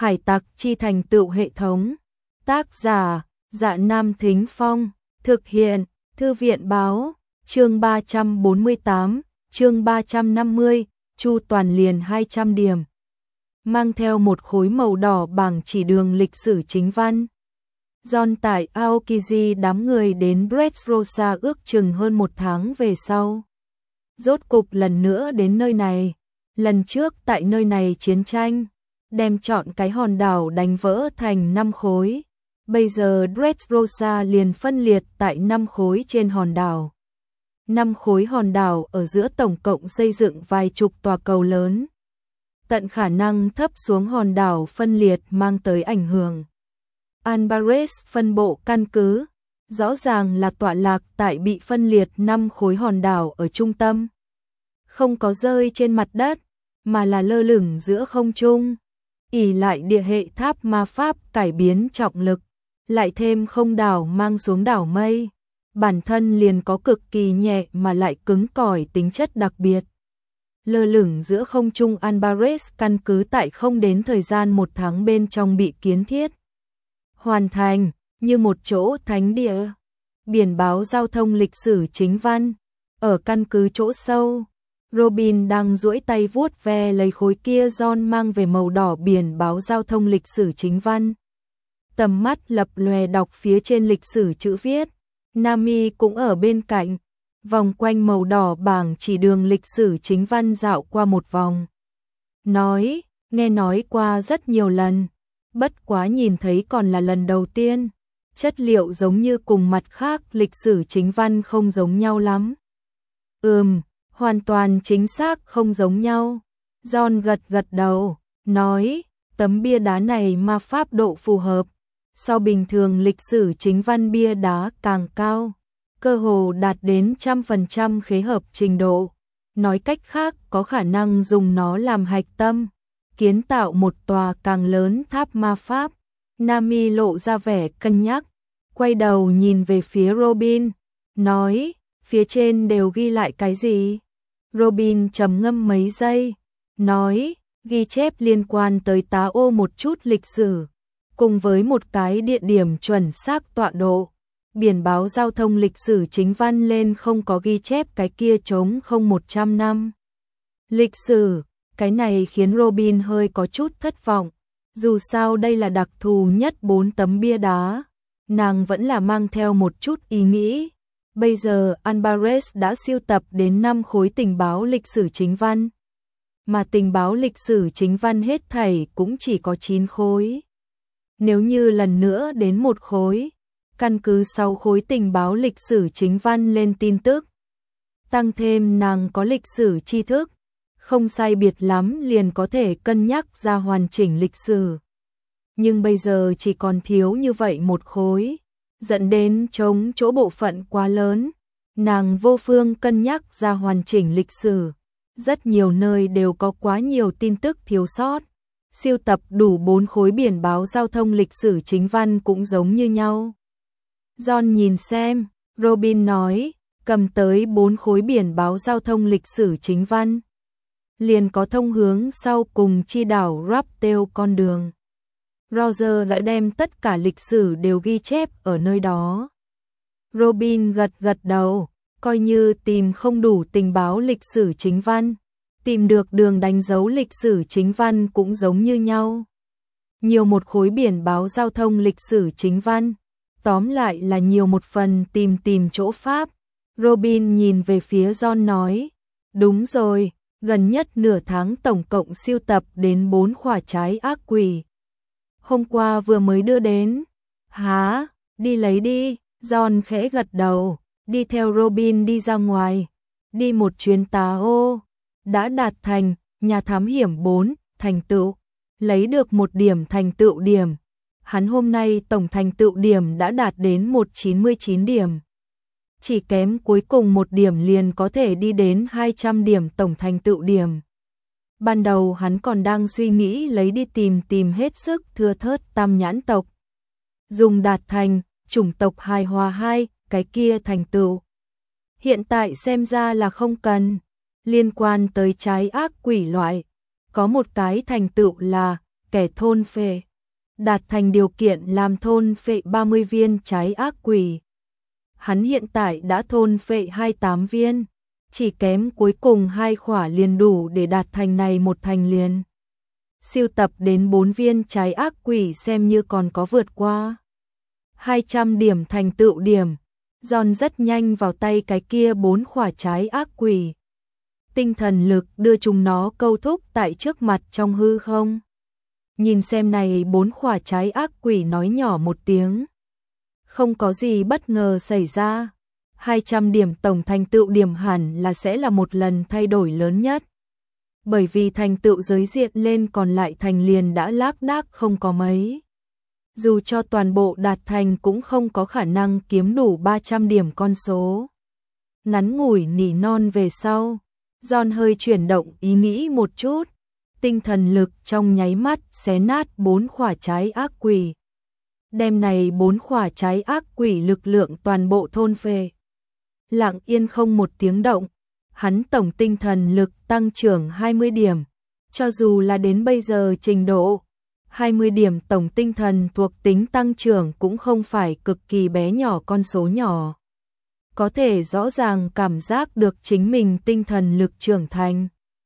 Hải tặc chi thành tựu hệ thống. Tác giả, Dạ Nam Thính Phong. Thực hiện, Thư viện báo. Chương 348, chương 350, Chu Toàn liền 200 điểm. Mang theo một khối màu đỏ bảng chỉ đường lịch sử chính văn. John tại Aokiji đám người đến Dressrosa ước chừng hơn một tháng về sau. Rốt cục lần nữa đến nơi này. Lần trước tại nơi này chiến tranh, đem chọn cái hòn đảo đánh vỡ thành 5 khối. Bây giờ Dressrosa liền phân liệt tại 5 khối trên hòn đảo. 5 khối hòn đảo ở giữa tổng cộng xây dựng vài chục tòa cầu lớn. Tận khả năng thấp xuống hòn đảo phân liệt mang tới ảnh hưởng. Alvarez phân bộ căn cứ, rõ ràng là tọa lạc tại bị phân liệt 5 khối hòn đảo ở trung tâm. Không có rơi trên mặt đất, mà là lơ lửng giữa không trung. Ỷ lại địa hệ tháp ma pháp cải biến trọng lực, lại thêm không đảo mang xuống đảo mây. Bản thân liền có cực kỳ nhẹ mà lại cứng cỏi tính chất đặc biệt. Lơ lửng giữa không trung Alvarez căn cứ tại không đến thời gian 1 tháng bên trong bị kiến thiết. Hoàn thành, như một chỗ thánh địa. Biển báo giao thông lịch sử chính văn. Ở căn cứ chỗ sâu, Robin đang duỗi tay vuốt ve lấy khối kia John mang về màu đỏ biển báo giao thông lịch sử chính văn. Tầm mắt lập lòe đọc phía trên lịch sử chữ viết. Nami cũng ở bên cạnh, vòng quanh màu đỏ bảng chỉ đường lịch sử chính văn dạo qua một vòng. Nghe nói qua rất nhiều lần, bất quá nhìn thấy còn là lần đầu tiên. Chất liệu giống như cùng mặt khác lịch sử chính văn không giống nhau lắm. Hoàn toàn chính xác không giống nhau. John gật gật đầu, nói, tấm bia đá này ma pháp độ phù hợp. So bình thường lịch sử chính văn bia đá càng cao, cơ hồ đạt đến 100% khế hợp trình độ. Nói cách khác có khả năng dùng nó làm hạch tâm, kiến tạo một tòa càng lớn tháp ma pháp. Nami lộ ra vẻ cân nhắc, quay đầu nhìn về phía Robin, nói, phía trên đều ghi lại cái gì? Robin trầm ngâm mấy giây, nói, ghi chép liên quan tới tá ô một chút lịch sử, cùng với một cái địa điểm chuẩn xác tọa độ. Biển báo giao thông lịch sử chính văn lên không có ghi chép cái kia trống không 100 năm. Lịch sử, cái này khiến Robin hơi có chút thất vọng. Dù sao đây là đặc thù nhất 4 tấm bia đá, nàng vẫn là mang theo một chút ý nghĩ. Bây giờ Alvarez đã sưu tập đến 5 khối tình báo lịch sử chính văn, mà tình báo lịch sử chính văn hết thảy cũng chỉ có 9 khối. Nếu như lần nữa đến 1 khối, căn cứ 6 khối tình báo lịch sử chính văn lên tin tức, tăng thêm nàng có lịch sử tri thức, không sai biệt lắm liền có thể cân nhắc ra hoàn chỉnh lịch sử. Nhưng bây giờ chỉ còn thiếu như vậy 1 khối, dẫn đến trống chỗ bộ phận quá lớn, nàng vô phương cân nhắc ra hoàn chỉnh lịch sử. Rất nhiều nơi đều có quá nhiều tin tức thiếu sót. Siêu tập đủ 4 khối biển báo giao thông lịch sử chính văn cũng giống như nhau. John nhìn xem, Robin nói, cầm tới 4 khối biển báo giao thông lịch sử chính văn. Liền có thông hướng sau cùng chi đảo Raptail con đường. Roger đã đem tất cả lịch sử đều ghi chép ở nơi đó. Robin gật gật đầu, coi như tìm không đủ tình báo lịch sử chính văn, tìm được đường đánh dấu lịch sử chính văn cũng giống như nhau. Nhiều một khối biển báo giao thông lịch sử chính văn, tóm lại là nhiều một phần tìm chỗ pháp. Robin nhìn về phía John nói, đúng rồi, gần nhất nửa tháng tổng cộng siêu tập đến 4 khỏa trái ác quỷ. Hôm qua vừa mới đưa đến. Hả, đi lấy đi. John khẽ gật đầu, đi theo Robin đi ra ngoài. Đi một chuyến tá ô, đã đạt thành, nhà thám hiểm 4, thành tựu. Lấy được 1 điểm thành tựu điểm. Hắn hôm nay tổng thành tựu điểm đã đạt đến 199 điểm. Chỉ kém cuối cùng 1 điểm liền có thể đi đến 200 điểm tổng thành tựu điểm. Ban đầu hắn còn đang suy nghĩ lấy đi tìm hết sức thưa thớt tam nhãn tộc. Dùng đạt thành, chủng tộc hài hòa 2, cái kia thành tựu. Hiện tại xem ra là không cần. Liên quan tới trái ác quỷ loại, có một cái thành tựu là kẻ thôn phệ, đạt thành điều kiện làm thôn phệ 30 viên trái ác quỷ. Hắn hiện tại đã thôn phệ 28 viên, chỉ kém cuối cùng 2 khỏa liền đủ để đạt thành này một thành liền. Siêu tập đến 4 viên trái ác quỷ xem như còn có vượt qua 200 điểm thành tựu điểm. John rất nhanh vào tay cái kia 4 khỏa trái ác quỷ. Tinh thần lực đưa chúng nó câu thúc tại trước mặt trong hư không. Nhìn xem này 4 khỏa trái ác quỷ nói nhỏ một tiếng. Không có gì bất ngờ xảy ra. 200 điểm tổng thành tựu điểm hẳn là sẽ là một lần thay đổi lớn nhất. Bởi vì thành tựu giới diện lên còn lại thành liền đã lác đác không có mấy. Dù cho toàn bộ đạt thành cũng không có khả năng kiếm đủ 300 điểm con số. Ngắn ngủi nỉ non về sau, John hơi chuyển động ý nghĩ một chút. Tinh thần lực trong nháy mắt xé nát 4 khỏa trái ác quỷ. Đem này 4 khỏa trái ác quỷ lực lượng toàn bộ thôn phệ. Lặng yên không một tiếng động, hắn tổng tinh thần lực tăng trưởng 20 điểm. Cho dù là đến bây giờ trình độ 20 điểm tổng tinh thần thuộc tính tăng trưởng cũng không phải cực kỳ bé nhỏ con số nhỏ. Có thể rõ ràng cảm giác được chính mình tinh thần lực trưởng thành.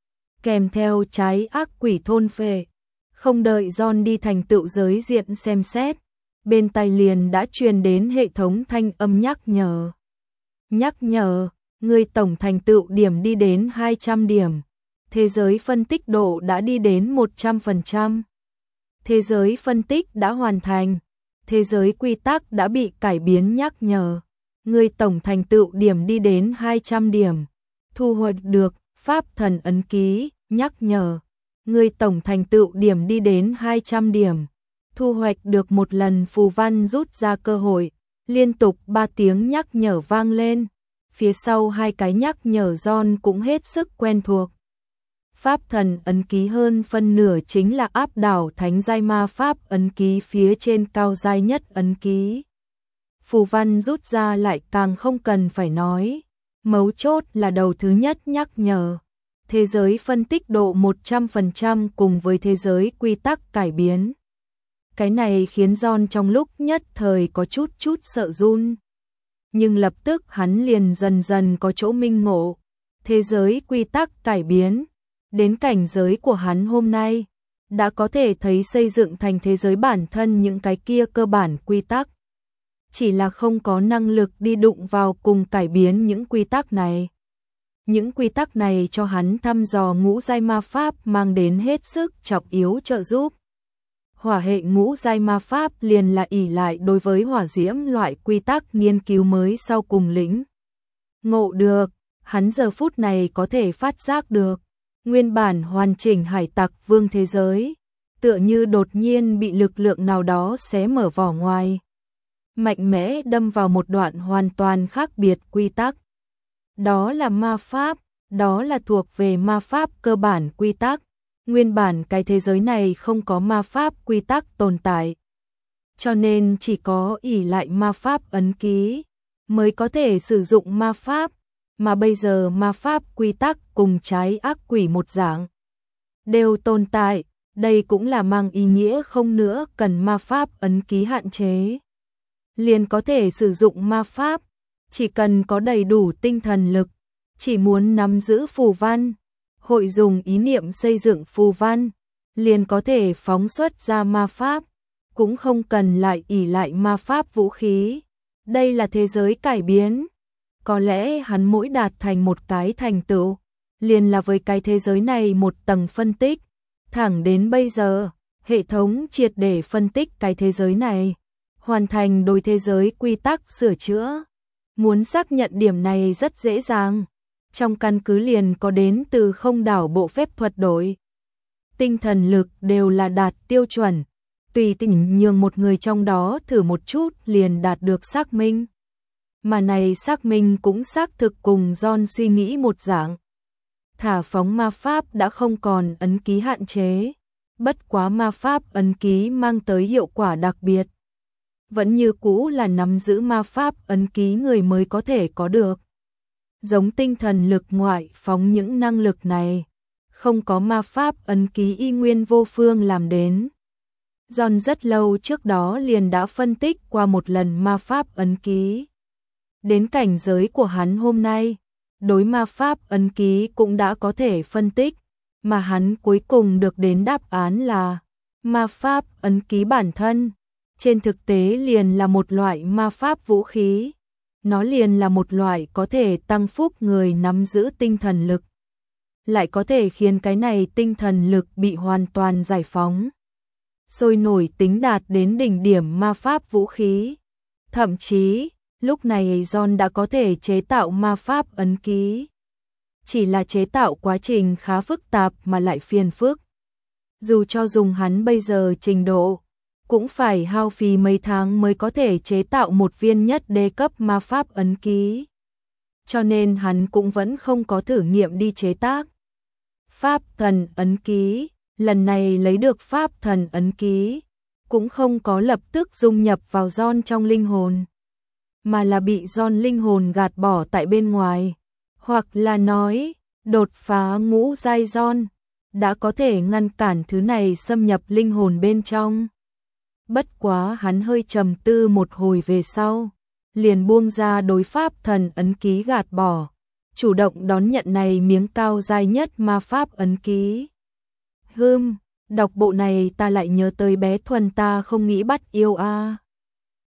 Kèm theo trái ác quỷ thôn phệ, không đợi John đi thành tựu giới diện xem xét, bên tai liền đã truyền đến hệ thống thanh âm nhắc nhở. Nhắc nhở, người tổng thành tựu điểm đi đến 200 điểm. Thế giới phân tích độ đã đi đến 100%. Thế giới phân tích đã hoàn thành. Thế giới quy tắc đã bị cải biến nhắc nhở. Người tổng thành tựu điểm đi đến 200 điểm. Thu hoạch được pháp thần ấn ký, nhắc nhở. Người tổng thành tựu điểm đi đến 200 điểm. Thu hoạch được một lần phù văn rút ra cơ hội. Liên tục 3 tiếng nhắc nhở vang lên. Phía sau 2 cái nhắc nhở John cũng hết sức quen thuộc. Pháp thần ấn ký hơn phân nửa chính là áp đảo thánh giai ma pháp ấn ký phía trên cao giai nhất ấn ký. Phù văn rút ra lại càng không cần phải nói. Mấu chốt là đầu thứ nhất nhắc nhở. Thế giới phân tích độ 100% cùng với thế giới quy tắc cải biến. Cái này khiến John trong lúc nhất thời có chút sợ run. Nhưng lập tức hắn liền dần dần có chỗ minh ngộ. Thế giới quy tắc cải biến. Đến cảnh giới của hắn hôm nay, đã có thể thấy xây dựng thành thế giới bản thân những cái kia cơ bản quy tắc. Chỉ là không có năng lực đi đụng vào cùng cải biến những quy tắc này. Những quy tắc này cho hắn thăm dò ngũ giai ma pháp mang đến hết sức trọng yếu trợ giúp. Hỏa hệ ngũ giai ma pháp liền là ỷ lại đối với hỏa diễm loại quy tắc nghiên cứu mới sau cùng lĩnh ngộ được, hắn giờ phút này có thể phát giác được. Nguyên bản hoàn chỉnh hải tặc vương thế giới, tựa như đột nhiên bị lực lượng nào đó xé mở vỏ ngoài. Mạnh mẽ đâm vào một đoạn hoàn toàn khác biệt quy tắc. Đó là ma pháp, đó là thuộc về ma pháp cơ bản quy tắc. Nguyên bản cái thế giới này không có ma pháp quy tắc tồn tại. Cho nên chỉ có ỷ lại ma pháp ấn ký mới có thể sử dụng ma pháp. Mà bây giờ ma pháp quy tắc cùng trái ác quỷ một dạng đều tồn tại, đây cũng là mang ý nghĩa không nữa cần ma pháp ấn ký hạn chế. Liền có thể sử dụng ma pháp, chỉ cần có đầy đủ tinh thần lực, chỉ muốn nắm giữ phù văn, hội dùng ý niệm xây dựng phù văn, liền có thể phóng xuất ra ma pháp, cũng không cần lại ỷ lại ma pháp vũ khí. Đây là thế giới cải biến. Có lẽ hắn mỗi đạt thành một cái thành tựu, liền là với cái thế giới này một tầng phân tích. Thẳng đến bây giờ, hệ thống triệt để phân tích cái thế giới này, hoàn thành đối thế giới quy tắc sửa chữa. Muốn xác nhận điểm này rất dễ dàng. Trong căn cứ liền có đến từ không đảo bộ phép thuật đổi. Tinh thần lực đều là đạt tiêu chuẩn. Tùy tình nhường một người trong đó thử một chút liền đạt được xác minh. Mà này xác minh cũng xác thực cùng John suy nghĩ một dạng. Thả phóng ma pháp đã không còn ấn ký hạn chế. Bất quá ma pháp ấn ký mang tới hiệu quả đặc biệt. Vẫn như cũ là nắm giữ ma pháp ấn ký người mới có thể có được. Giống tinh thần lực ngoại phóng những năng lực này. Không có ma pháp ấn ký y nguyên vô phương làm đến. John rất lâu trước đó liền đã phân tích qua một lần ma pháp ấn ký. Đến cảnh giới của hắn hôm nay, đối ma pháp ấn ký cũng đã có thể phân tích, mà hắn cuối cùng được đến đáp án là ma pháp ấn ký bản thân. Trên thực tế liền là một loại ma pháp vũ khí. Nó liền là một loại có thể tăng phúc người nắm giữ tinh thần lực, lại có thể khiến cái này tinh thần lực bị hoàn toàn giải phóng, sôi nổi tính đạt đến đỉnh điểm ma pháp vũ khí. Thậm chí, lúc này John đã có thể chế tạo ma pháp ấn ký. Chỉ là chế tạo quá trình khá phức tạp mà lại phiền phức. Dù cho dùng hắn bây giờ trình độ, cũng phải hao phí mấy tháng mới có thể chế tạo một viên nhất đế cấp ma pháp ấn ký. Cho nên hắn cũng vẫn không có thử nghiệm đi chế tác pháp thần ấn ký. Lần này lấy được pháp thần ấn ký, cũng không có lập tức dung nhập vào John trong linh hồn, mà là bị John linh hồn gạt bỏ tại bên ngoài. Hoặc là nói, đột phá ngũ giai John đã có thể ngăn cản thứ này xâm nhập linh hồn bên trong. Bất quá hắn hơi trầm tư một hồi về sau, liền buông ra đối pháp thần ấn ký gạt bỏ, chủ động đón nhận này miếng cao giai nhất ma pháp ấn ký. Đọc bộ này ta lại nhớ tới bé Thuần ta không nghĩ bắt yêu a.